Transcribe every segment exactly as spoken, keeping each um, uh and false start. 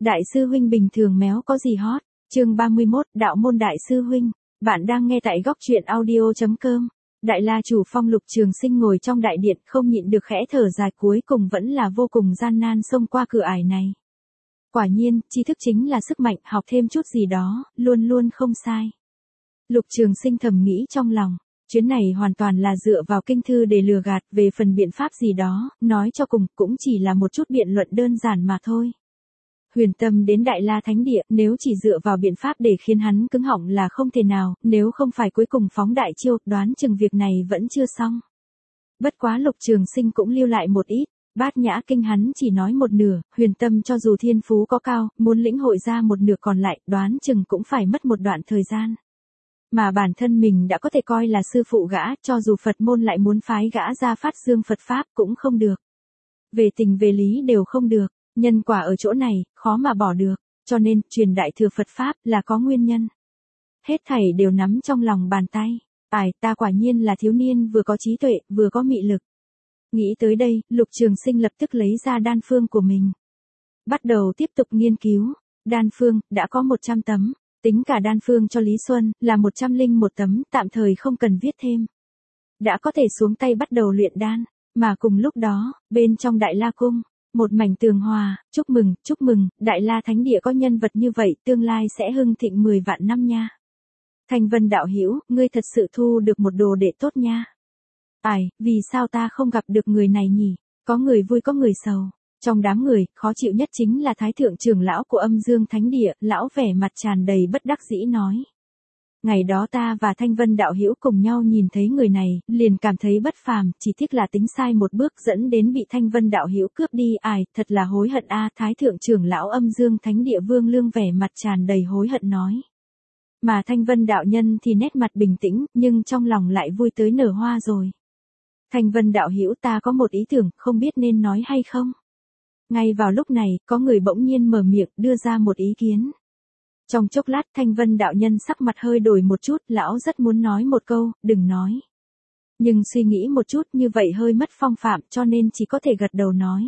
Đại sư huynh bình thường méo có gì hot, chương ba mươi mốt, đạo môn đại sư huynh, bạn đang nghe tại góc truyện audio.com. Đại La chủ Phong Lục Trường Sinh ngồi trong đại điện không nhịn được khẽ thở dài, cuối cùng vẫn là vô cùng gian nan xông qua cửa ải này. Quả nhiên, tri thức chính là sức mạnh, học thêm chút gì đó, luôn luôn không sai. Lục Trường Sinh thầm nghĩ trong lòng, chuyến này hoàn toàn là dựa vào kinh thư để lừa gạt, về phần biện pháp gì đó, nói cho cùng cũng chỉ là một chút biện luận đơn giản mà thôi. Huyền Tâm đến Đại La Thánh Địa, nếu chỉ dựa vào biện pháp để khiến hắn cứng họng là không thể nào, nếu không phải cuối cùng phóng đại chiêu, đoán chừng việc này vẫn chưa xong. Bất quá Lục Trường Sinh cũng lưu lại một ít, Bát Nhã Kinh hắn chỉ nói một nửa, Huyền Tâm cho dù thiên phú có cao, muốn lĩnh hội ra một nửa còn lại, đoán chừng cũng phải mất một đoạn thời gian. Mà bản thân mình đã có thể coi là sư phụ gã, cho dù Phật môn lại muốn phái gã ra phát dương Phật Pháp cũng không được. Về tình về lý đều không được. Nhân quả ở chỗ này, khó mà bỏ được, cho nên, truyền đại thừa Phật Pháp là có nguyên nhân. Hết thảy đều nắm trong lòng bàn tay. Ai, ta quả nhiên là thiếu niên vừa có trí tuệ, vừa có mị lực. Nghĩ tới đây, Lục Trường Sinh lập tức lấy ra đan phương của mình. Bắt đầu tiếp tục nghiên cứu. Đan phương, đã có một trăm tấm. Tính cả đan phương cho Lý Xuân, là một trăm lẻ một tấm, tạm thời không cần viết thêm. Đã có thể xuống tay bắt đầu luyện đan. Mà cùng lúc đó, bên trong Đại La Cung. Một mảnh tường hòa, chúc mừng, chúc mừng, Đại La Thánh Địa có nhân vật như vậy, tương lai sẽ hưng thịnh mười vạn năm nha. Thanh Vân đạo hữu, ngươi thật sự thu được một đồ đệ tốt nha. Ai, vì sao ta không gặp được người này nhỉ? Có người vui có người sầu. Trong đám người, khó chịu nhất chính là Thái Thượng trưởng lão của Âm Dương Thánh Địa, lão vẻ mặt tràn đầy bất đắc dĩ nói. Ngày đó ta và Thanh Vân đạo hữu cùng nhau nhìn thấy người này, liền cảm thấy bất phàm, chỉ tiếc là tính sai một bước dẫn đến bị Thanh Vân đạo hữu cướp đi, ai, thật là hối hận a. Thái Thượng trưởng lão Âm Dương Thánh Địa Vương Lương vẻ mặt tràn đầy hối hận nói. Mà Thanh Vân đạo nhân thì nét mặt bình tĩnh, nhưng trong lòng lại vui tới nở hoa rồi. Thanh Vân đạo hữu, ta có một ý tưởng, không biết nên nói hay không. Ngay vào lúc này, có người bỗng nhiên mở miệng, đưa ra một ý kiến. Trong chốc lát Thanh Vân đạo nhân sắc mặt hơi đổi một chút, lão rất muốn nói một câu, đừng nói. Nhưng suy nghĩ một chút như vậy hơi mất phong phạm cho nên chỉ có thể gật đầu nói.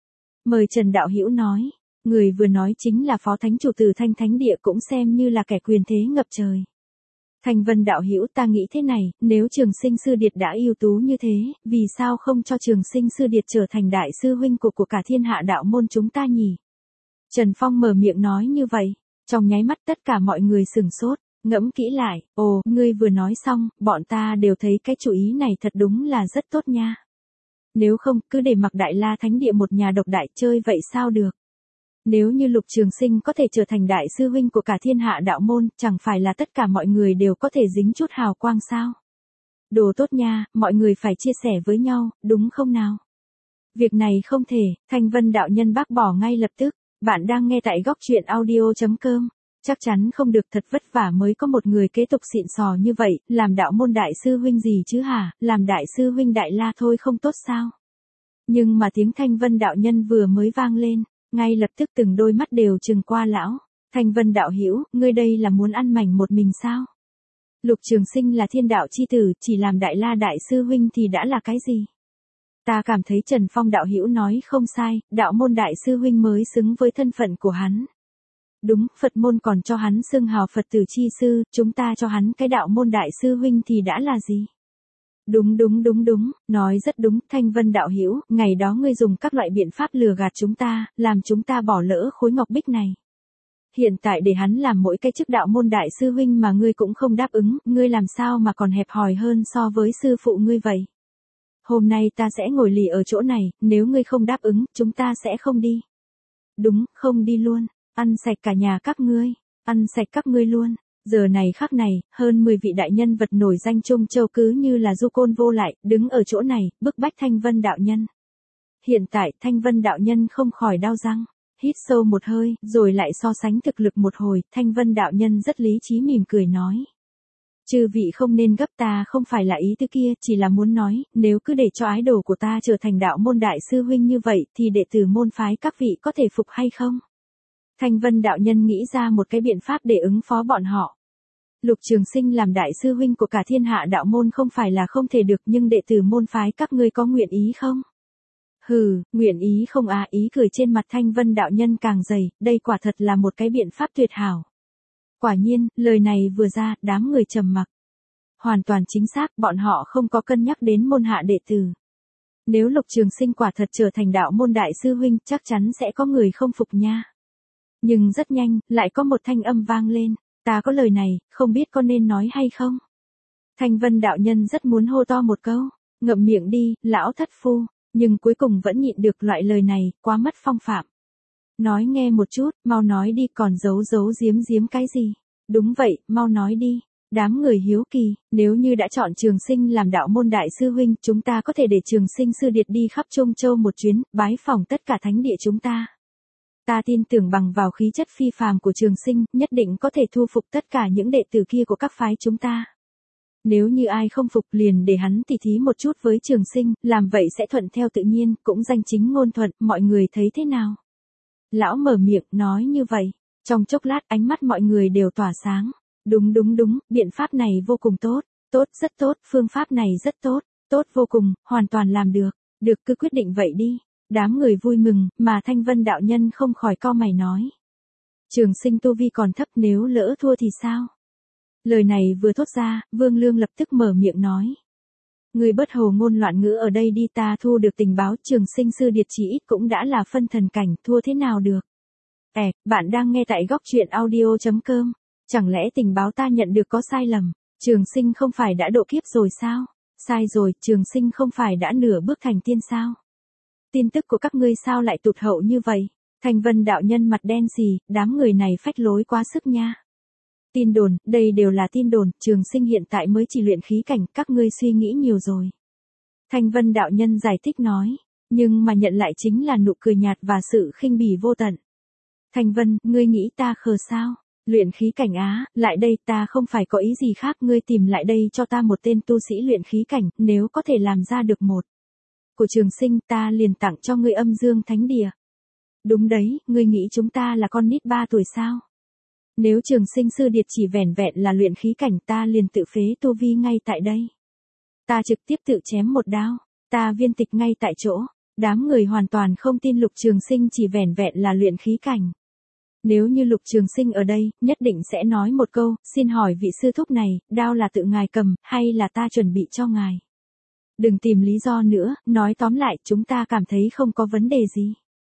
Mời Trần đạo hữu nói, người vừa nói chính là Phó Thánh Chủ từ Thanh Thánh Địa, cũng xem như là kẻ quyền thế ngập trời. Thanh Vân đạo hữu, ta nghĩ thế này, nếu Trường Sinh sư điệt đã ưu tú như thế, vì sao không cho Trường Sinh sư điệt trở thành đại sư huynh của của cả thiên hạ đạo môn chúng ta nhỉ? Trần Phong mở miệng nói như vậy. Trong nháy mắt tất cả mọi người sửng sốt, ngẫm kỹ lại, ồ, ngươi vừa nói xong, bọn ta đều thấy cái chủ ý này thật đúng là rất tốt nha. Nếu không, cứ để mặc Đại La Thánh Địa một nhà độc đại chơi vậy sao được. Nếu như Lục Trường Sinh có thể trở thành đại sư huynh của cả thiên hạ đạo môn, chẳng phải là tất cả mọi người đều có thể dính chút hào quang sao. Đồ tốt nha, mọi người phải chia sẻ với nhau, đúng không nào? Việc này không thể, Thanh Vân đạo nhân bác bỏ ngay lập tức. Bạn đang nghe tại góc truyện audio.com. Chắc chắn không được, thật vất vả mới có một người kế tục xịn sò như vậy, làm đạo môn đại sư huynh gì chứ hả, làm đại sư huynh Đại La thôi không tốt sao? Nhưng mà tiếng Thanh Vân đạo nhân vừa mới vang lên, ngay lập tức từng đôi mắt đều trừng qua lão. Thanh Vân đạo hữu, ngươi đây là muốn ăn mảnh một mình sao? Lục Trường Sinh là thiên đạo chi tử, chỉ làm Đại La đại sư huynh thì đã là cái gì? Ta cảm thấy Trần Phong đạo hữu nói không sai, đạo môn đại sư huynh mới xứng với thân phận của hắn. Đúng, Phật môn còn cho hắn xưng hào Phật tử chi sư, chúng ta cho hắn cái đạo môn đại sư huynh thì đã là gì? Đúng đúng đúng đúng, nói rất đúng, Thanh Vân đạo hữu, ngày đó ngươi dùng các loại biện pháp lừa gạt chúng ta, làm chúng ta bỏ lỡ khối ngọc bích này. Hiện tại để hắn làm mỗi cái chức đạo môn đại sư huynh mà ngươi cũng không đáp ứng, ngươi làm sao mà còn hẹp hòi hơn so với sư phụ ngươi vậy? Hôm nay ta sẽ ngồi lì ở chỗ này, nếu ngươi không đáp ứng, chúng ta sẽ không đi. Đúng, không đi luôn, ăn sạch cả nhà các ngươi, ăn sạch các ngươi luôn. Giờ này khắc này, hơn mười vị đại nhân vật nổi danh Trung Châu cứ như là du côn vô lại, đứng ở chỗ này, bức bách Thanh Vân đạo nhân. Hiện tại, Thanh Vân đạo nhân không khỏi đau răng, hít sâu một hơi, rồi lại so sánh thực lực một hồi, Thanh Vân đạo nhân rất lý trí mỉm cười nói. Chư vị không nên gấp, ta không phải là ý tứ kia, chỉ là muốn nói, nếu cứ để cho ái đồ của ta trở thành đạo môn đại sư huynh như vậy, thì đệ tử môn phái các vị có thể phục hay không? Thanh Vân đạo nhân nghĩ ra một cái biện pháp để ứng phó bọn họ. Lục Trường Sinh làm đại sư huynh của cả thiên hạ đạo môn không phải là không thể được, nhưng đệ tử môn phái các ngươi có nguyện ý không? Hừ, nguyện ý không à, ý cười trên mặt Thanh Vân đạo nhân càng dày, đây quả thật là một cái biện pháp tuyệt hảo. Quả nhiên, lời này vừa ra, đám người trầm mặc. Hoàn toàn chính xác, bọn họ không có cân nhắc đến môn hạ đệ tử. Nếu Lục Trường Sinh quả thật trở thành đạo môn đại sư huynh, chắc chắn sẽ có người không phục nha. Nhưng rất nhanh, lại có một thanh âm vang lên, ta có lời này, không biết có nên nói hay không. Thanh Vân đạo nhân rất muốn hô to một câu, ngậm miệng đi, lão thất phu, nhưng cuối cùng vẫn nhịn được loại lời này, quá mất phong phạm. Nói nghe một chút, mau nói đi, còn giấu giấu giếm giếm cái gì? Đúng vậy, mau nói đi. Đám người hiếu kỳ, nếu như đã chọn Trường Sinh làm đạo môn đại sư huynh, chúng ta có thể để Trường Sinh sư điệt đi khắp Trung Châu một chuyến, bái phỏng tất cả thánh địa chúng ta. Ta tin tưởng bằng vào khí chất phi phàm của Trường Sinh, nhất định có thể thu phục tất cả những đệ tử kia của các phái chúng ta. Nếu như ai không phục liền để hắn tỉ thí một chút với Trường Sinh, làm vậy sẽ thuận theo tự nhiên, cũng danh chính ngôn thuận, mọi người thấy thế nào? Lão mở miệng nói như vậy, trong chốc lát ánh mắt mọi người đều tỏa sáng. Đúng đúng đúng, biện pháp này vô cùng tốt, tốt rất tốt, phương pháp này rất tốt, tốt vô cùng, hoàn toàn làm được, được cứ quyết định vậy đi. Đám người vui mừng, mà Thanh Vân đạo nhân không khỏi cau mày nói. Trường Sinh tu vi còn thấp, nếu lỡ thua thì sao? Lời này vừa thốt ra, Vương Lương lập tức mở miệng nói. Người bất hồ ngôn loạn ngữ ở đây đi, ta thu được tình báo Trường Sinh sư điệt chỉ ít cũng đã là phân thần cảnh, thua thế nào được. Ê, bạn đang nghe tại góc truyện audio chấm com. Chẳng lẽ tình báo ta nhận được có sai lầm? Trường Sinh không phải đã độ kiếp rồi sao? Sai rồi, Trường Sinh không phải đã nửa bước thành tiên sao? Tin tức của các ngươi sao lại tụt hậu như vậy? Thanh Vân đạo nhân mặt đen xì, đám người này phách lối quá sức nha. Tin đồn, đây đều là tin đồn, Trường Sinh hiện tại mới chỉ luyện khí cảnh, các ngươi suy nghĩ nhiều rồi. Thanh Vân đạo nhân giải thích nói, nhưng mà nhận lại chính là nụ cười nhạt và sự khinh bỉ vô tận. Thanh Vân, ngươi nghĩ ta khờ sao? Luyện khí cảnh á, lại đây, ta không phải có ý gì khác, ngươi tìm lại đây cho ta một tên tu sĩ luyện khí cảnh, nếu có thể làm ra được một của Trường Sinh, ta liền tặng cho ngươi âm dương thánh địa. Đúng đấy, ngươi nghĩ chúng ta là con nít ba tuổi sao? Nếu Trường Sinh sư điệt chỉ vẻn vẹn là luyện khí cảnh, ta liền tự phế tu vi ngay tại đây. Ta trực tiếp tự chém một đao, ta viên tịch ngay tại chỗ. Đám người hoàn toàn không tin Lục Trường Sinh chỉ vẻn vẹn là luyện khí cảnh. Nếu như Lục Trường Sinh ở đây, nhất định sẽ nói một câu, xin hỏi vị sư thúc này, đao là tự ngài cầm, hay là ta chuẩn bị cho ngài? Đừng tìm lý do nữa, nói tóm lại, chúng ta cảm thấy không có vấn đề gì.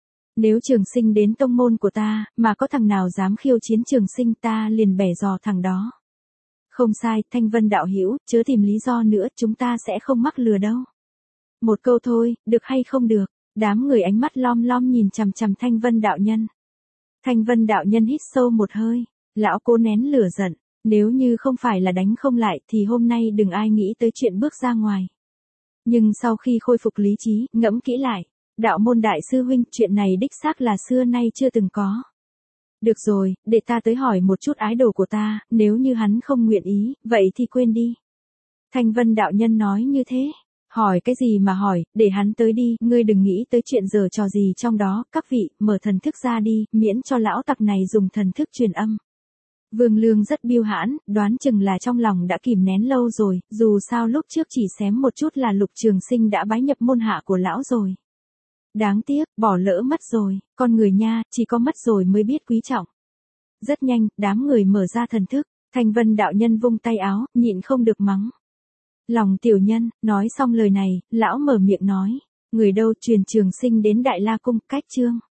Nếu Trường Sinh đến tông môn của ta, mà có thằng nào dám khiêu chiến Trường Sinh, ta liền bẻ giò thằng đó. Không sai, Thanh Vân đạo hữu, chớ tìm lý do nữa, chúng ta sẽ không mắc lừa đâu. Một câu thôi, được hay không được? Đám người ánh mắt lom lom nhìn chằm chằm Thanh Vân đạo nhân. Thanh Vân đạo nhân hít sâu một hơi, lão cố nén lửa giận, nếu như không phải là đánh không lại thì hôm nay đừng ai nghĩ tới chuyện bước ra ngoài. Nhưng sau khi khôi phục lý trí, ngẫm kỹ lại, đạo môn đại sư huynh, chuyện này đích xác là xưa nay chưa từng có. Được rồi, để ta tới hỏi một chút ái đồ của ta, nếu như hắn không nguyện ý, vậy thì quên đi. Thanh Vân đạo nhân nói như thế. Hỏi cái gì mà hỏi, để hắn tới đi, ngươi đừng nghĩ tới chuyện giờ trò gì trong đó, các vị, mở thần thức ra đi, miễn cho lão tặc này dùng thần thức truyền âm. Vương Lương rất biêu hãn, đoán chừng là trong lòng đã kìm nén lâu rồi, dù sao lúc trước chỉ xém một chút là Lục Trường Sinh đã bái nhập môn hạ của lão rồi. Đáng tiếc, bỏ lỡ mất rồi, con người nha, chỉ có mất rồi mới biết quý trọng. Rất nhanh, đám người mở ra thần thức, Thanh Vân đạo nhân vung tay áo, nhịn không được mắng. Lòng tiểu nhân, nói xong lời này, lão mở miệng nói, người đâu truyền Trường Sinh đến Đại La Cung, cách chương.